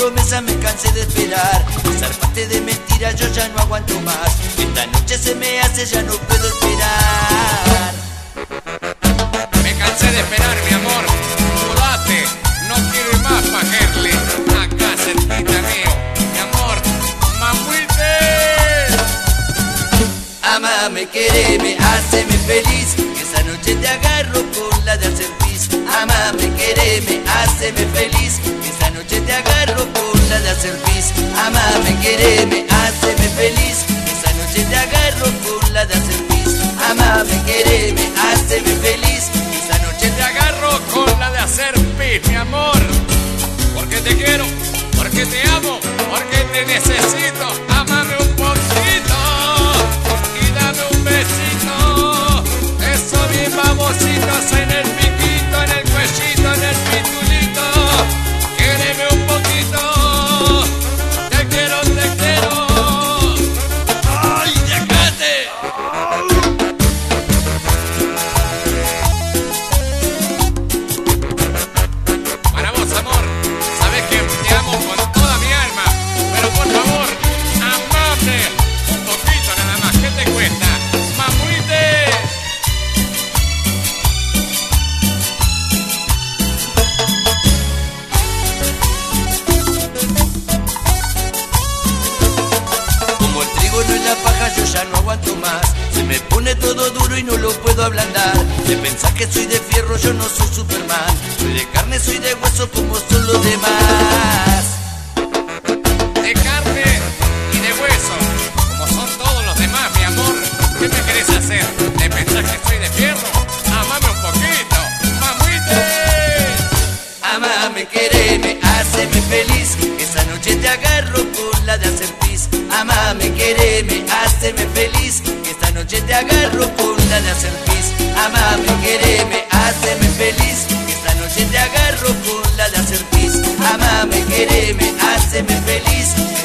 promesa me cansé de esperar. Zarpate de mentiras, yo ya no aguanto más. Esta noche se me hace, ya no puedo esperar. Me cansé de esperar, mi amor. Mudate, no quiero ir más pa' Gerli. Acá cerquita mío, mi amor. Mamuite. Amame, quereme, haceme feliz. Que esa noche te agarro con la de hacer pis. Amame, quereme, haceme feliz. Que esa noche te agarro con la de hacer pis. Amame, quereme, haceme feliz. Que esa noche te agarro con la de hacer pis. Amame, quereme, haceme feliz. Que esa noche Te agarro con la de hacer pis, mi amor. Porque te quiero, porque te amo, porque te necesito. Amame un poquito y dame un besito. Eso bien babositos en el piquito, en el cuellito, en el pitulito. Quéreme un poquito. Te quiero, te quiero. ¡Ay, déjate! Para vos, amor, sabes que te amo con toda mi alma, pero por favor, amame un poquito nada más. ¿Qué te cuesta? Mamuite. Como el trigo no es la paja, yo ya no aguanto más. Se me pone todo duro y no lo puedo ablandar. De pensar que soy de fierro, yo no soy Superman. Soy de carne, soy de hueso como son los demás. De carne y de hueso, como son todos los demás, mi amor. ¿Qué me querés hacer? ¿De pensar que soy de fierro? Amame un poquito, mamuite. Amame, quereme, haceme feliz. Que esa noche te agarro con la de hacer pis. Amame, quereme, haceme feliz. Que esta noche te agarro con la de hacer pis. Amame, quereme, haceme feliz. Que esta noche te agarro con la de hacer pis. Amame, quereme, haceme feliz.